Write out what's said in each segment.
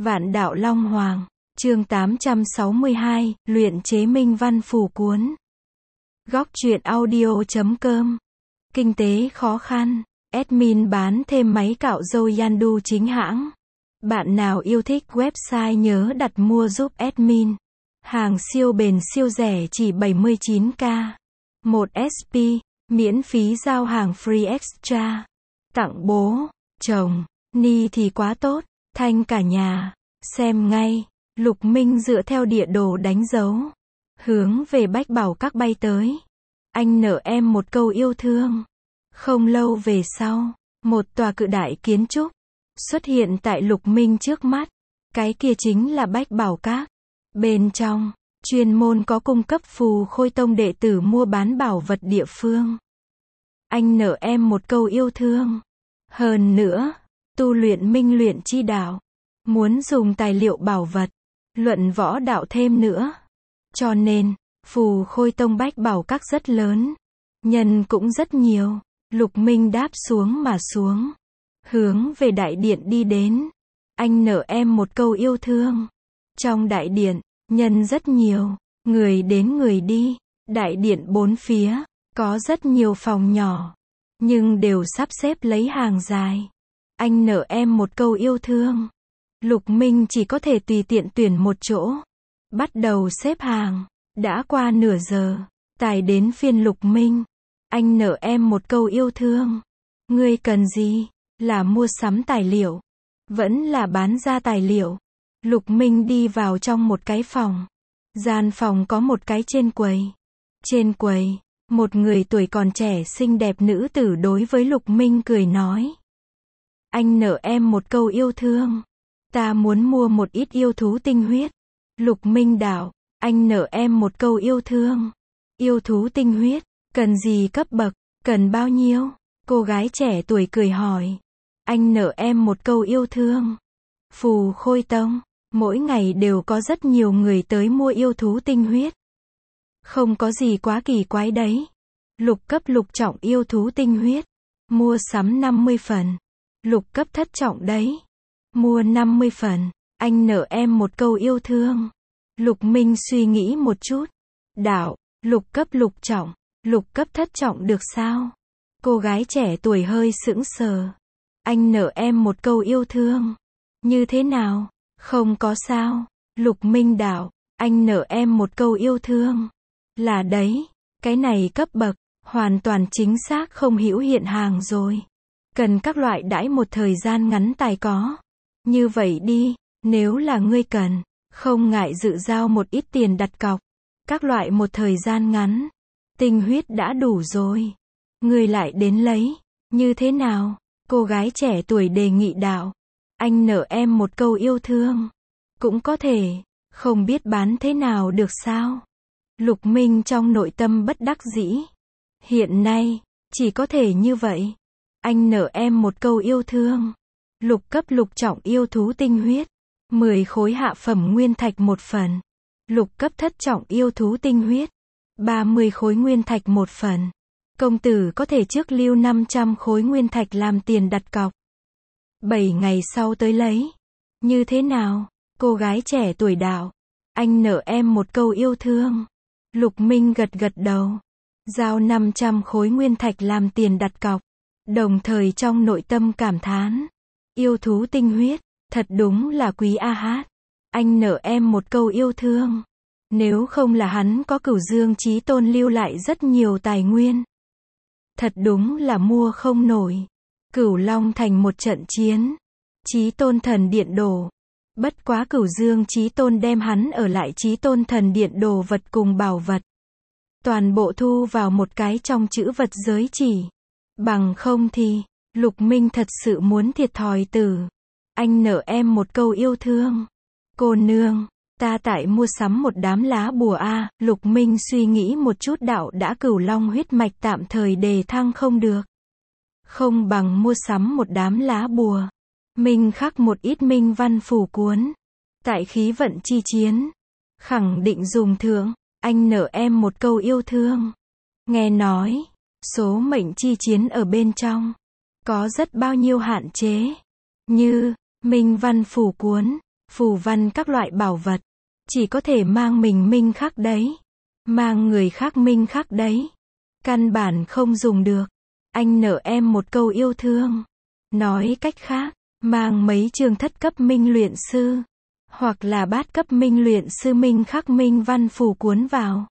Vạn đạo Long Hoàng, chương 862, luyện chế minh văn phù cuốn. Góc truyện audio.com. Kinh tế khó khăn, admin bán thêm máy cạo râu Yandu chính hãng. Bạn nào yêu thích website nhớ đặt mua giúp admin. Hàng siêu bền siêu rẻ chỉ 79k. 1 SP, miễn phí giao hàng free extra. Tặng bố, chồng, ni thì quá tốt, thanh cả nhà. Xem ngay, Lục Minh dựa theo địa đồ đánh dấu. Hướng về Bách Bảo Các bay tới. Anh nợ em một câu yêu thương. Không lâu về sau, một tòa cự đại kiến trúc xuất hiện tại Lục Minh trước mắt. Cái kia chính là Bách Bảo Các. Bên trong, chuyên môn có cung cấp phù khôi tông đệ tử mua bán bảo vật địa phương. Anh nợ em một câu yêu thương. Hơn nữa, tu luyện minh luyện chi đạo. Muốn dùng tài liệu bảo vật, luận võ đạo thêm nữa. Cho nên, phù khôi tông Bách Bảo Các rất lớn. Nhân cũng rất nhiều. Lục Minh đáp xuống mà xuống. Hướng về đại điện đi đến. Anh nợ em một câu yêu thương. Trong đại điện, nhân rất nhiều. Người đến người đi. Đại điện bốn phía, có rất nhiều phòng nhỏ. Nhưng đều sắp xếp lấy hàng dài. Anh nợ em một câu yêu thương. Lục Minh chỉ có thể tùy tiện tuyển một chỗ. Bắt đầu xếp hàng. Đã qua nửa giờ. Tài đến phiên Lục Minh. Anh nợ em một câu yêu thương. Ngươi cần gì? Là mua sắm tài liệu. Vẫn là bán ra tài liệu. Lục Minh đi vào trong một cái phòng. Gian phòng có một cái trên quầy. Trên quầy, một người tuổi còn trẻ xinh đẹp nữ tử đối với Lục Minh cười nói. Anh nợ em một câu yêu thương. Ta muốn mua một ít yêu thú tinh huyết. Lục Minh đạo, anh nợ em một câu yêu thương. Yêu thú tinh huyết, cần gì cấp bậc, cần bao nhiêu? Cô gái trẻ tuổi cười hỏi. Anh nợ em một câu yêu thương. Phù Khôi Tông, mỗi ngày đều có rất nhiều người tới mua yêu thú tinh huyết. Không có gì quá kỳ quái đấy. Lục cấp lục trọng yêu thú tinh huyết. Mua sắm 50 phần. Lục cấp thất trọng đấy. Mua 50 phần. Anh nợ em một câu yêu thương. Lục Minh suy nghĩ một chút. Đạo, lục cấp lục trọng. Lục cấp thất trọng được sao? Cô gái trẻ tuổi hơi sững sờ. Anh nợ em một câu yêu thương. Như thế nào? Không có sao. Lục Minh đạo, anh nợ em một câu yêu thương. Là đấy, cái này cấp bậc, hoàn toàn chính xác không hữu hiện hàng rồi. Cần các loại đãi một thời gian ngắn tài có. Như vậy đi, nếu là ngươi cần, không ngại dự giao một ít tiền đặt cọc. Các loại một thời gian ngắn, tinh huyết đã đủ rồi. Ngươi lại đến lấy, như thế nào? Cô gái trẻ tuổi đề nghị đạo. Anh nợ em một câu yêu thương. Cũng có thể, không biết bán thế nào được sao? Lục Minh trong nội tâm bất đắc dĩ. Hiện nay, chỉ có thể như vậy. Anh nợ em một câu yêu thương. Lục cấp lục trọng yêu thú tinh huyết. 10 khối hạ phẩm nguyên thạch một phần. Lục cấp thất trọng yêu thú tinh huyết. 30 khối nguyên thạch một phần. Công tử có thể trước lưu 500 khối nguyên thạch làm tiền đặt cọc. 7 ngày sau tới lấy. Như thế nào? Cô gái trẻ tuổi đạo. Anh nợ em một câu yêu thương. Lục Minh gật gật đầu. Giao 500 khối nguyên thạch làm tiền đặt cọc. Đồng thời trong nội tâm cảm thán. Yêu thú tinh huyết, thật đúng là quý a hát. Anh nợ em một câu yêu thương. Nếu không là hắn có Cửu Dương Chí Tôn lưu lại rất nhiều tài nguyên. Thật đúng là mua không nổi. Cửu Long thành một trận chiến. Chí Tôn thần điện đổ. Bất quá Cửu Dương Chí Tôn đem hắn ở lại Chí Tôn thần điện đồ vật cùng bảo vật. Toàn bộ thu vào một cái trong chữ vật giới chỉ. Bằng không thì, Lục Minh thật sự muốn thiệt thòi tử. Anh nợ em một câu yêu thương. Cô nương, ta tại mua sắm một đám lá bùa a. Lục Minh suy nghĩ một chút đạo đã Cửu Long huyết mạch tạm thời đề thăng không được. Không bằng mua sắm một đám lá bùa. Minh khắc một ít minh văn phù cuốn. Tại khí vận chi chiến. Khẳng định dùng thượng. Anh nợ em một câu yêu thương. Nghe nói, số mệnh chi chiến ở bên trong. Có rất bao nhiêu hạn chế. Như, minh văn phù cuốn. phù văn các loại bảo vật. Chỉ có thể mang mình minh khắc đấy. Mang người khác minh khắc đấy. Căn bản không dùng được. Anh nợ em một câu yêu thương. Nói cách khác, mang mấy chương thất cấp minh luyện sư. Hoặc là bát cấp minh luyện sư minh khắc minh văn phù cuốn vào.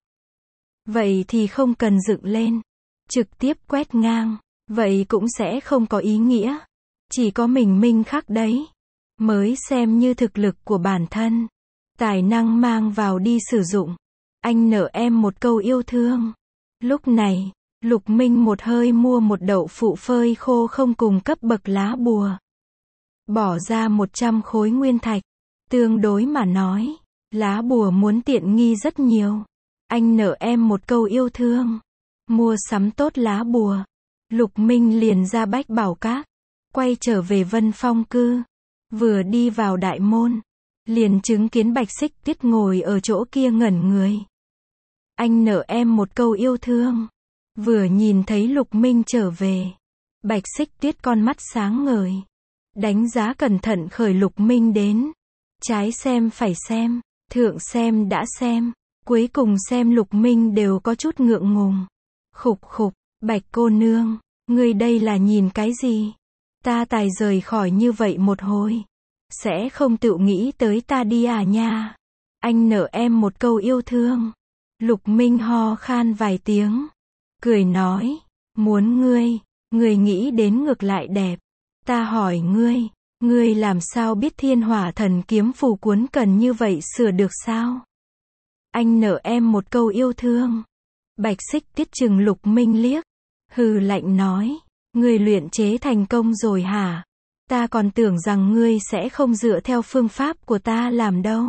Vậy thì không cần dựng lên. Trực tiếp quét ngang. Vậy cũng sẽ không có ý nghĩa. Chỉ có mình minh khắc đấy. Mới xem như thực lực của bản thân. Tài năng mang vào đi sử dụng. Anh nợ em một câu yêu thương. Lúc này, Lục Minh một hơi mua một đậu phụ phơi khô không cùng cấp bậc lá bùa. Bỏ ra 100 khối nguyên thạch. Tương đối mà nói, lá bùa muốn tiện nghi rất nhiều. Anh nợ em một câu yêu thương. Mua sắm tốt lá bùa. Lục Minh liền ra Bách Bảo Các. Quay trở về Vân Phong cư. Vừa đi vào đại môn. Liền chứng kiến Bạch Xích Tuyết ngồi ở chỗ kia ngẩn người. Anh nợ em một câu yêu thương. Vừa nhìn thấy Lục Minh trở về. Bạch Xích Tuyết con mắt sáng ngời. Đánh giá cẩn thận khởi Lục Minh đến. Trái xem phải xem. Thượng xem đã xem. Cuối cùng xem Lục Minh đều có chút ngượng ngùng. Khục khục, Bạch cô nương. Ngươi đây là nhìn cái gì? Ta tài rời khỏi như vậy một hồi. Sẽ không tự nghĩ tới ta đi à nha. Anh nợ em một câu yêu thương. Lục Minh ho khan vài tiếng. Cười nói. Muốn ngươi nghĩ đến ngược lại đẹp. Ta hỏi ngươi làm sao biết Thiên Hỏa Thần Kiếm phù cuốn cần như vậy sửa được sao? Anh nợ em một câu yêu thương. Bạch Xích Tuyết chừng Lục Minh liếc. Hừ lạnh nói. Ngươi luyện chế thành công rồi hả? Ta còn tưởng rằng ngươi sẽ không dựa theo phương pháp của ta làm đâu.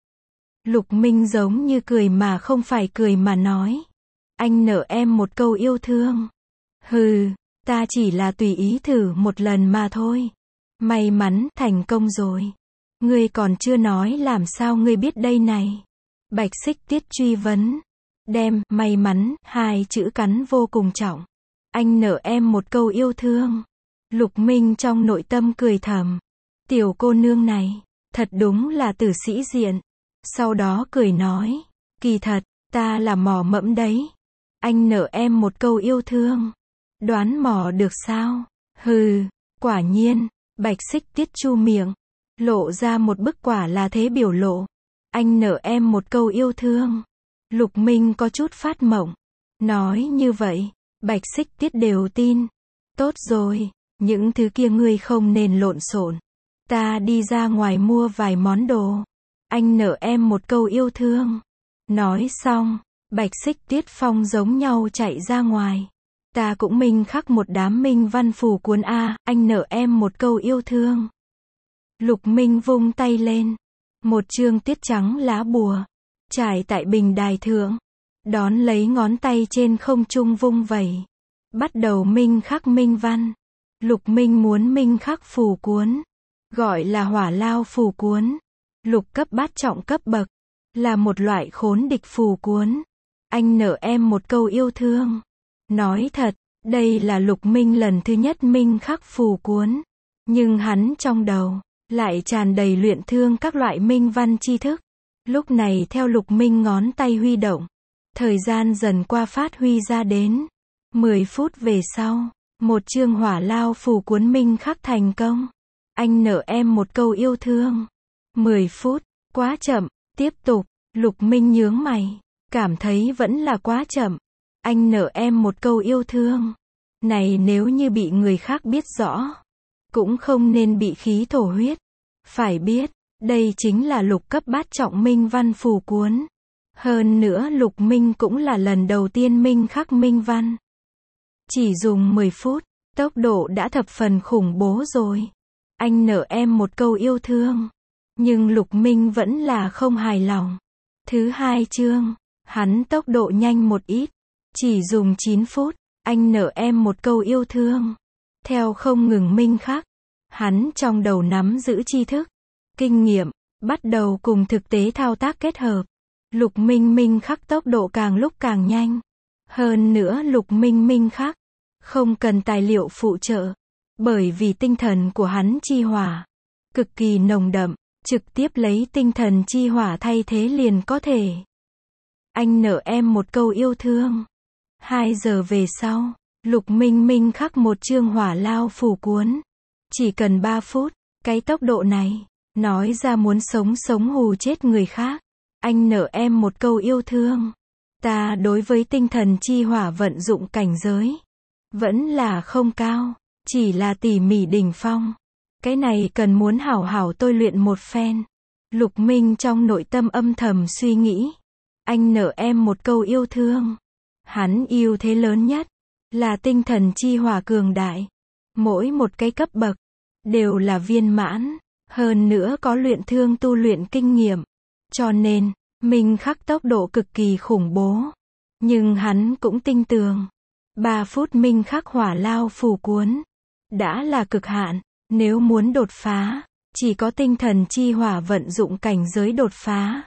Lục Minh giống như cười mà không phải cười mà nói. Anh nợ em một câu yêu thương. Hừ, ta chỉ là tùy ý thử một lần mà thôi. May mắn thành công rồi. Ngươi còn chưa nói làm sao ngươi biết đây này. Bạch Xích Tuyết truy vấn. Đem may mắn hai chữ cắn vô cùng trọng. Anh nợ em một câu yêu thương. Lục Minh trong nội tâm cười thầm. Tiểu cô nương này, thật đúng là tử sĩ diện. Sau đó cười nói. Kỳ thật, ta là mò mẫm đấy. Anh nợ em một câu yêu thương. Đoán mò được sao? Hừ, quả nhiên. Bạch Xích Tuyết chu miệng. Lộ ra một bức quả là thế biểu lộ. Anh nợ em một câu yêu thương. Lục Minh có chút phát mộng. Nói như vậy, Bạch Xích Tuyết đều tin. Tốt rồi, những thứ kia ngươi không nên lộn xộn. Ta đi ra ngoài mua vài món đồ. Anh nợ em một câu yêu thương. Nói xong, Bạch Xích Tuyết phong giống nhau chạy ra ngoài. Ta cũng minh khắc một đám minh văn phù cuốn a, anh nợ em một câu yêu thương. Lục Minh vung tay lên. Một chương tiết trắng lá bùa. Trải tại bình đài thượng. Đón lấy ngón tay trên không trung vung vẩy. Bắt đầu minh khắc minh văn. Lục Minh muốn minh khắc phù cuốn. Gọi là hỏa lao phù cuốn. Lục cấp bát trọng cấp bậc. Là một loại khốn địch phù cuốn. Anh nợ em một câu yêu thương. Nói thật, đây là Lục Minh lần thứ nhất minh khắc phù cuốn. Nhưng hắn trong đầu, lại tràn đầy luyện thương các loại minh văn tri thức. Lúc này theo Lục Minh ngón tay huy động. Thời gian dần qua phát huy ra đến. 10 phút về sau, một chương hỏa lao phù cuốn minh khắc thành công. Anh nợ em một câu yêu thương. 10 phút, quá chậm, tiếp tục. Lục Minh nhướng mày. Cảm thấy vẫn là quá chậm. Anh nợ em một câu yêu thương. Này nếu như bị người khác biết rõ. Cũng không nên bị khí thổ huyết. Phải biết, đây chính là lục cấp bát trọng minh văn phù cuốn. Hơn nữa Lục Minh cũng là lần đầu tiên minh khắc minh văn. Chỉ dùng 10 phút, tốc độ đã thập phần khủng bố rồi. Anh nợ em một câu yêu thương. Nhưng Lục Minh vẫn là không hài lòng. Thứ hai chương, hắn tốc độ nhanh một ít. Chỉ dùng 9 phút, anh nợ em một câu yêu thương. Theo không ngừng minh khắc, hắn trong đầu nắm giữ tri thức, kinh nghiệm, bắt đầu cùng thực tế thao tác kết hợp. Lục Minh minh khắc tốc độ càng lúc càng nhanh. Hơn nữa Lục Minh minh khắc, không cần tài liệu phụ trợ. Bởi vì tinh thần của hắn chi hỏa, cực kỳ nồng đậm, Trực tiếp lấy tinh thần chi hỏa thay thế liền có thể. Anh nợ em một câu yêu thương. 2 giờ về sau, Lục Minh Minh khắc một chương hỏa lao phù cuốn. Chỉ cần 3 phút, cái tốc độ này, nói ra muốn sống hù chết người khác. Anh nợ em một câu yêu thương. Ta đối với tinh thần chi hỏa vận dụng cảnh giới, vẫn là không cao, chỉ là tỉ mỉ đỉnh phong. Cái này cần muốn hảo hảo tôi luyện một phen. Lục Minh trong nội tâm âm thầm suy nghĩ. Anh nợ em một câu yêu thương. Hắn yêu thế lớn nhất, là tinh thần chi hỏa cường đại. Mỗi một cái cấp bậc, đều là viên mãn. Hơn nữa có luyện thương tu luyện kinh nghiệm. Cho nên, Minh khắc tốc độ cực kỳ khủng bố. Nhưng hắn cũng tinh tường. 3 phút Minh khắc hỏa lao phù cuốn. Đã là cực hạn. Nếu muốn đột phá, chỉ có tinh thần chi hỏa vận dụng cảnh giới đột phá.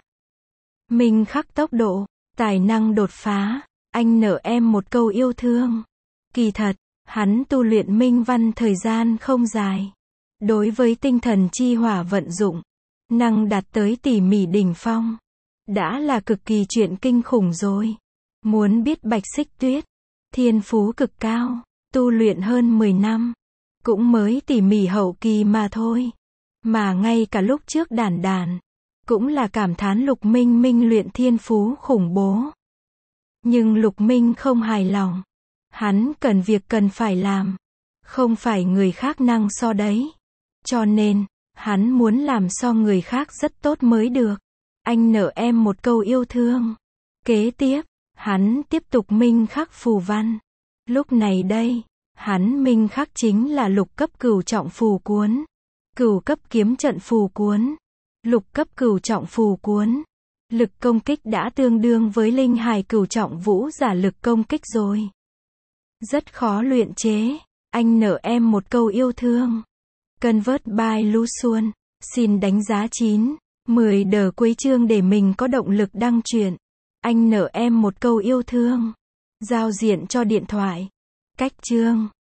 Minh khắc tốc độ, tài năng đột phá. Anh nợ em một câu yêu thương. Kỳ thật, hắn tu luyện minh văn thời gian không dài. Đối với tinh thần chi hỏa vận dụng, năng đạt tới tỉ mỉ đỉnh phong. Đã là cực kỳ chuyện kinh khủng rồi. Muốn biết Bạch Xích Tuyết, thiên phú cực cao, tu luyện hơn 10 năm. Cũng mới tỉ mỉ hậu kỳ mà thôi. Mà ngay cả lúc trước đản đản, cũng là cảm thán Lục Minh Minh luyện thiên phú khủng bố. Nhưng Lục Minh không hài lòng. Hắn cần việc cần phải làm. Không phải người khác năng so đấy. Cho nên, hắn muốn làm so người khác rất tốt mới được. Anh nợ em một câu yêu thương. Kế tiếp, hắn tiếp tục minh khắc phù văn. Lúc này đây, hắn minh khắc chính là lục cấp cửu trọng phù cuốn. Cửu cấp kiếm trận phù cuốn. Lục cấp cửu trọng phù cuốn. Lực công kích đã tương đương với linh hài cửu trọng vũ giả lực công kích rồi. Rất khó luyện chế. Anh nợ em một câu yêu thương. Convert by Lu Xuân. Xin đánh giá 9, 10 đờ cuối chương để mình có động lực đăng truyện. Anh nợ em một câu yêu thương. Giao diện cho điện thoại. Cách chương.